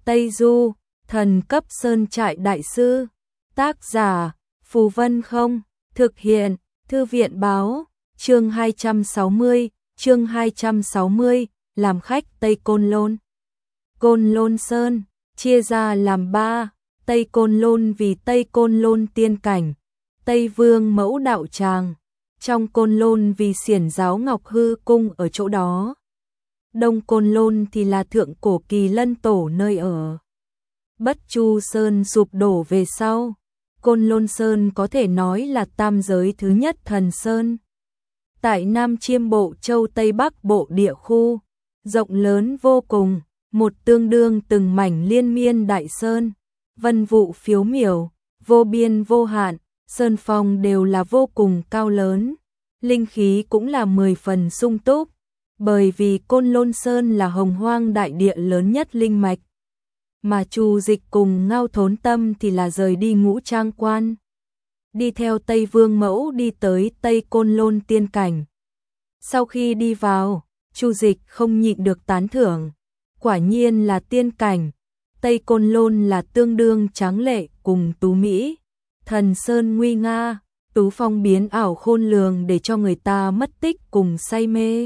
Tây Du, thần cấp sơn trại đại sư. Tác giả, Phù Vân Không, thực hiện, Thư viện báo, chương 260, làm khách Tây Côn Lôn. Côn Lôn Sơn, chia ra làm 3, Tây Côn Lôn vì Tây Côn Lôn tiên cảnh, Tây Vương Mẫu đạo tràng, trong Côn Lôn vì xiển giáo Ngọc Hư cung ở chỗ đó. Đông Côn Lôn thì là thượng cổ Kỳ Lân tổ nơi ở. Bất Chu Sơn sụp đổ về sau, Côn Lôn Sơn có thể nói là tam giới thứ nhất thần sơn. Tại Nam Chiêm Bộ Châu Tây Bắc Bộ địa khu, rộng lớn vô cùng, một tương đương từng mảnh liên miên đại sơn, vân vụ phiếu miểu, vô biên vô hạn, sơn phong đều là vô cùng cao lớn, linh khí cũng là 10 phần sung túc, bởi vì Côn Lôn Sơn là hồng hoang đại địa lớn nhất linh mạch. Mà Chu Dịch cùng Ngao Thốn Tâm thì là rời đi Ngũ Trang Quan, đi theo Tây Vương Mẫu đi tới Tây Côn Lôn tiên cảnh. Sau khi đi vào, Chu Dịch không nhịn được tán thưởng, quả nhiên là tiên cảnh, Tây Côn Lôn là tương đương tráng lệ cùng tú mỹ, thần sơn nguy nga, tú phong biến ảo khôn lường để cho người ta mất tích cùng say mê.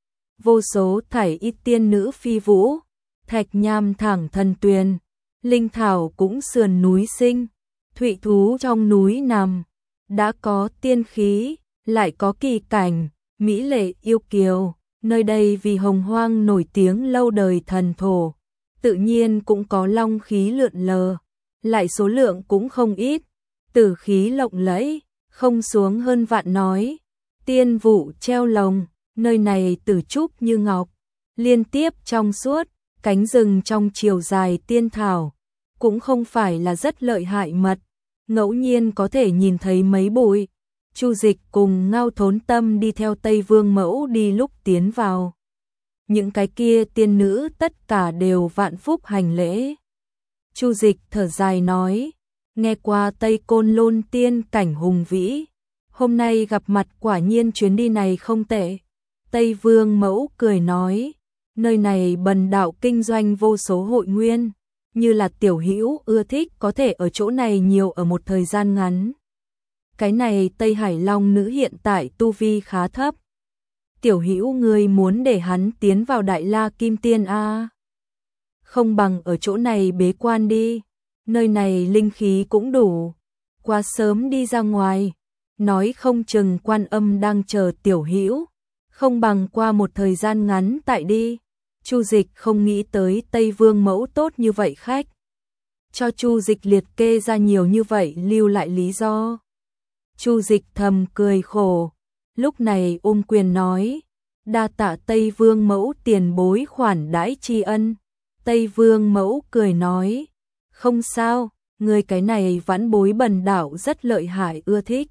Vô số thảy y tiên nữ phi vũ, thạch nham thẳng thần tuyền, linh thảo cũng sườn núi sinh, thụy thú trong núi nằm, đã có tiên khí, lại có kỳ cảnh, mỹ lệ yêu kiều, nơi đây vì hồng hoang nổi tiếng lâu đời thần thổ, tự nhiên cũng có long khí lượn lờ, lại số lượng cũng không ít, tử khí lộng lẫy, không xuống hơn vạn nói, tiên vụ treo lồng, nơi này tử trúc như ngọc, liên tiếp trong suốt, cánh rừng trong chiều dài tiên thảo, cũng không phải là rất lợi hại mật, ngẫu nhiên có thể nhìn thấy mấy bụi. Chu Dịch cùng Ngao Thốn Tâm đi theo Tây Vương Mẫu đi lúc tiến vào. Những cái kia tiên nữ tất cả đều vạn phúc hành lễ. Chu Dịch thở dài nói, nghe qua Tây Côn Lôn tiên cảnh hùng vĩ, hôm nay gặp mặt quả nhiên chuyến đi này không tệ. Tây Vương Mẫu cười nói, nơi này bần đạo kinh doanh vô số hội nguyên, như là tiểu hữu ưa thích có thể ở chỗ này nhiều ở một thời gian ngắn. Cái này Tây Hải Long nữ hiện tại tu vi khá thấp. Tiểu hữu ngươi muốn để hắn tiến vào Đại La Kim Tiên a? Không bằng ở chỗ này bế quan đi, nơi này linh khí cũng đủ. Quá sớm đi ra ngoài, nói không chừng Quan Âm đang chờ tiểu hữu, không bằng qua một thời gian ngắn tại đi. Chu Dịch không nghĩ tới Tây Vương Mẫu tốt như vậy khách. Cho Chu Dịch liệt kê ra nhiều như vậy lưu lại lý do. Chu Dịch thầm cười khổ, lúc này ôm quyền nói, đa tạ Tây Vương Mẫu tiền bối khoản đãi tri ân. Tây Vương Mẫu cười nói, không sao, người cái này vãn bối bần đạo rất lợi hại ưa thích.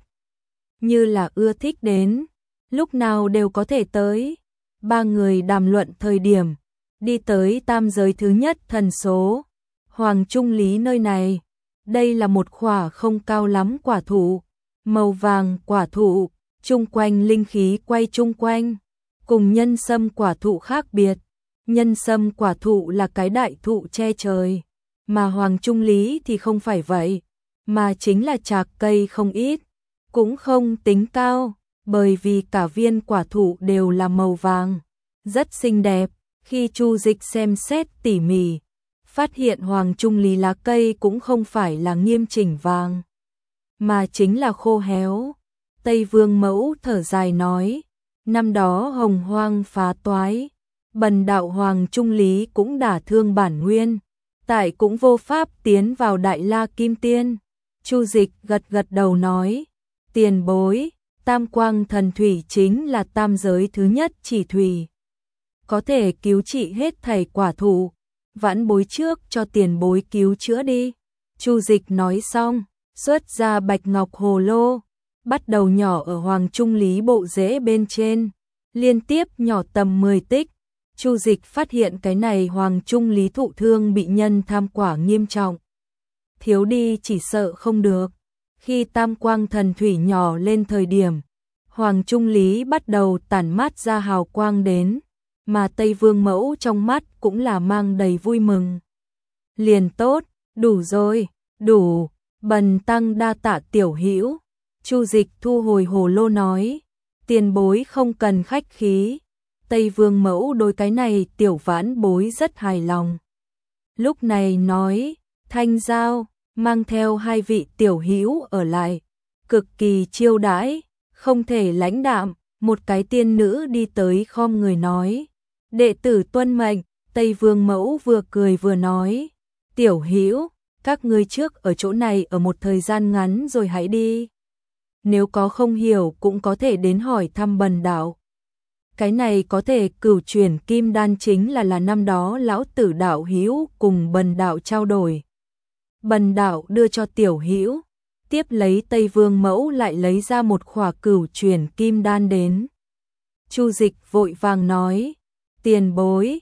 Như là ưa thích đến, lúc nào đều có thể tới. Ba người đàm luận thời điểm, đi tới tam giới thứ nhất thần số, Hoàng Trung Lý nơi này. Đây là một quả không cao lắm quả thụ, màu vàng quả thụ, chung quanh linh khí quay chung quanh, cùng nhân sâm quả thụ khác biệt. Nhân sâm quả thụ là cái đại thụ che trời, mà Hoàng Trung Lý thì không phải vậy, mà chính là trạc cây không ít, cũng không tính cao, bởi vì cả viên quả thụ đều là màu vàng, rất xinh đẹp. Khi Chu Dịch xem xét tỉ mỉ, phát hiện Hoàng Trung Lý lá cây cũng không phải là nghiêm chỉnh vàng, mà chính là khô héo. Tây Vương Mẫu thở dài nói, năm đó hồng hoang phá toái, bần đạo Hoàng Trung Lý cũng đả thương bản nguyên, tại cũng vô pháp tiến vào Đại La Kim Tiên. Chu Dịch gật gật đầu nói, tiền bối, Tam Quang Thần Thủy chính là tam giới thứ nhất chỉ thủy, có thể cứu trị hết thảy quả thụ, vãn bối trước cho tiền bối cứu chữa đi. Chu Dịch nói xong, xuất ra bạch ngọc hồ lô, bắt đầu nhỏ ở Hoàng Trung Lý bộ rễ bên trên, liên tiếp nhỏ tầm 10 tích. Chu Dịch phát hiện cái này Hoàng Trung Lý thụ thương bị nhân tham quả nghiêm trọng, thiếu đi chỉ sợ không được. Khi Tam Quang Thần Thủy nhỏ lên thời điểm, Hoàng Trung Lý bắt đầu tản mát ra hào quang đến, mà Tây Vương Mẫu trong mắt cũng là mang đầy vui mừng. liền tốt, đủ rồi, đủ, bần tăng đa tạ tiểu hữu. Chu Dịch thu hồi hồ lô nói, tiền bối không cần khách khí. Tây Vương Mẫu đối cái này tiểu vãn bối rất hài lòng. Lúc này nói, Thanh Giao mang theo hai vị tiểu hữu ở lại, cực kỳ chiêu đãi, không thể lãnh đạm. Một cái tiên nữ đi tới khom người nói, đệ tử tuân mệnh. Tây Vương Mẫu vừa cười vừa nói, tiểu hữu, các ngươi trước ở chỗ này ở một thời gian ngắn rồi hãy đi. Nếu có không hiểu cũng có thể đến hỏi thăm bần đạo. Cái này có thể cửu chuyển kim đan chính là năm đó lão tử đạo hữu cùng bần đạo trao đổi. Bần đạo đưa cho tiểu hữu, tiếp lấy Tây Vương Mẫu lại lấy ra một khỏa cửu chuyển kim đan đến. Chu Dịch vội vàng nói, tiền bối,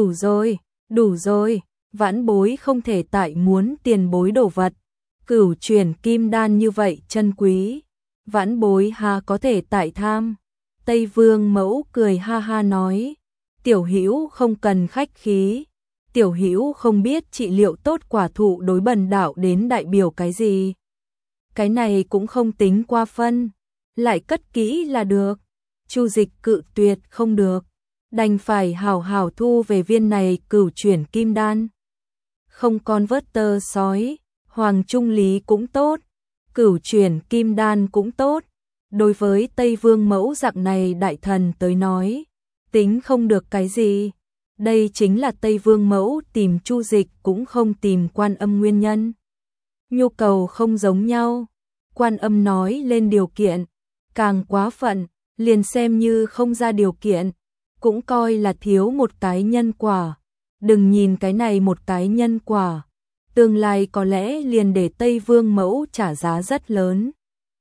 đủ rồi, vãn bối không thể tại muốn tiền bối đồ vật. Cửu chuyển kim đan như vậy chân quý, vãn bối hà có thể tại tham. Tây Vương Mẫu cười ha ha nói, tiểu hữu không cần khách khí, tiểu hữu không biết trị liệu tốt quả thụ đối bần đạo đến đại biểu cái gì. Cái này cũng không tính qua phân, lại cất kỹ là được. Chu Dịch cự tuyệt không được, đành phải hào hào thu về viên này cửu chuyển kim đan. Không con vớt tơ sói, hoàng trung lý cũng tốt, cửu chuyển kim đan cũng tốt. Đối với Tây Vương Mẫu dạng này đại thần tới nói, tính không được cái gì. Đây chính là Tây Vương Mẫu tìm Chu Dịch cũng không tìm Quan Âm nguyên nhân. Nhu cầu không giống nhau. Quan Âm nói lên điều kiện, càng quá phận, liền xem như không ra điều kiện, cũng coi là thiếu một cái nhân quả. Đừng nhìn cái này một cái nhân quả, tương lai có lẽ liền để Tây Vương Mẫu trả giá rất lớn.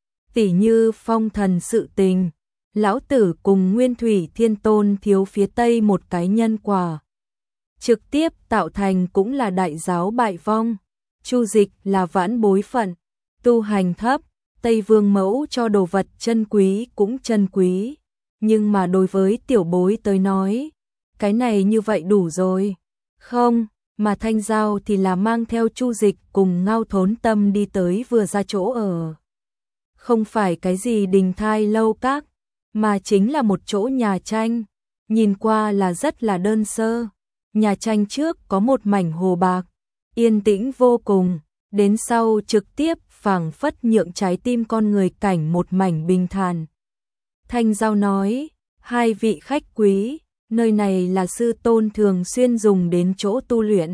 Tỉ như phong thần sự tình, lão tử cùng Nguyên Thủy Thiên Tôn thiếu phía Tây một cái nhân quả. Trực tiếp tạo thành cũng là đại giáo bại vong. Chu Dịch là vãn bối phận, tu hành thấp, Tây Vương Mẫu cho đồ vật chân quý cũng chân quý. Nhưng mà đối với tiểu bối tới nói, cái này như vậy đủ rồi. Không, mà Thanh Giao thì là mang theo Chu Dịch cùng Ngao Thốn Tâm đi tới vừa ra chỗ ở. Không phải cái gì đình thai lâu các, mà chính là một chỗ nhà tranh, nhìn qua là rất là đơn sơ. Nhà tranh trước có một mảnh hồ bạc, yên tĩnh vô cùng, đến sau trực tiếp phảng phất nhượng trái tim con người cảnh một mảnh bình thản. Thanh Giao nói, hai vị khách quý, nơi này là sư tôn thường xuyên dùng đến chỗ tu luyện.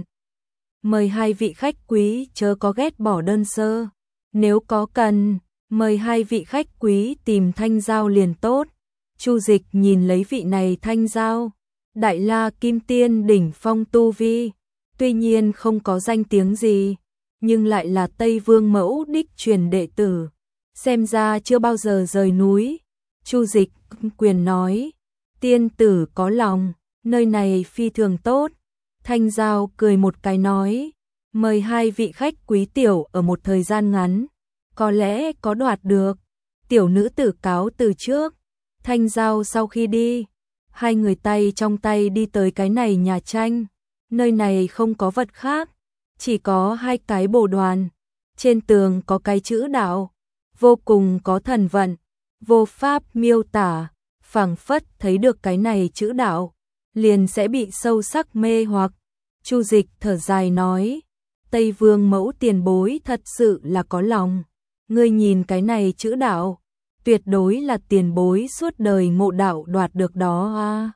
Mời hai vị khách quý chớ có ghét bỏ đơn sơ, nếu có cần, mời hai vị khách quý tìm Thanh Giao liền tốt. Chu Dịch nhìn lấy vị này Thanh Giao, Đại La Kim Tiên đỉnh phong tu vi, tuy nhiên không có danh tiếng gì, nhưng lại là Tây Vương Mẫu đích truyền đệ tử, xem ra chưa bao giờ rời núi. Chu Dịch quyền nói, tiên tử có lòng, nơi này phi thường tốt. Thanh Giao cười một cái nói, mời hai vị khách quý tiểu ở một thời gian ngắn, có lẽ có đoạt được. Tiểu nữ tử cáo từ trước. Thanh Giao sau khi đi, hai người tay trong tay đi tới cái này nhà tranh. Nơi này không có vật khác, chỉ có hai cái bồ đoàn. Trên tường có cái chữ đạo, vô cùng có thần vận, vô pháp miêu tả, phảng phất thấy được cái này chữ đạo, liền sẽ bị sâu sắc mê hoặc. Chu Dịch thở dài nói, Tây Vương Mẫu tiền bối thật sự là có lòng. Ngươi nhìn cái này chữ đạo, tuyệt đối là tiền bối suốt đời ngộ đạo đoạt được đó a.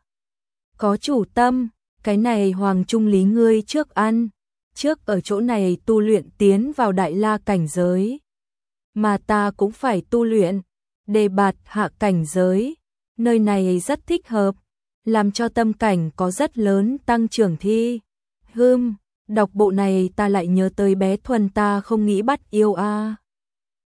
Có chủ tâm, cái này hoàng trung lý ngươi trước ăn, trước ở chỗ này tu luyện tiến vào đại la cảnh giới. Mà ta cũng phải tu luyện, đề bạt hạ cảnh giới, nơi này rất thích hợp, làm cho tâm cảnh có rất lớn tăng trưởng thi. Đọc bộ này ta lại nhớ tới bé Thuần ta không nghĩ bắt yêu a.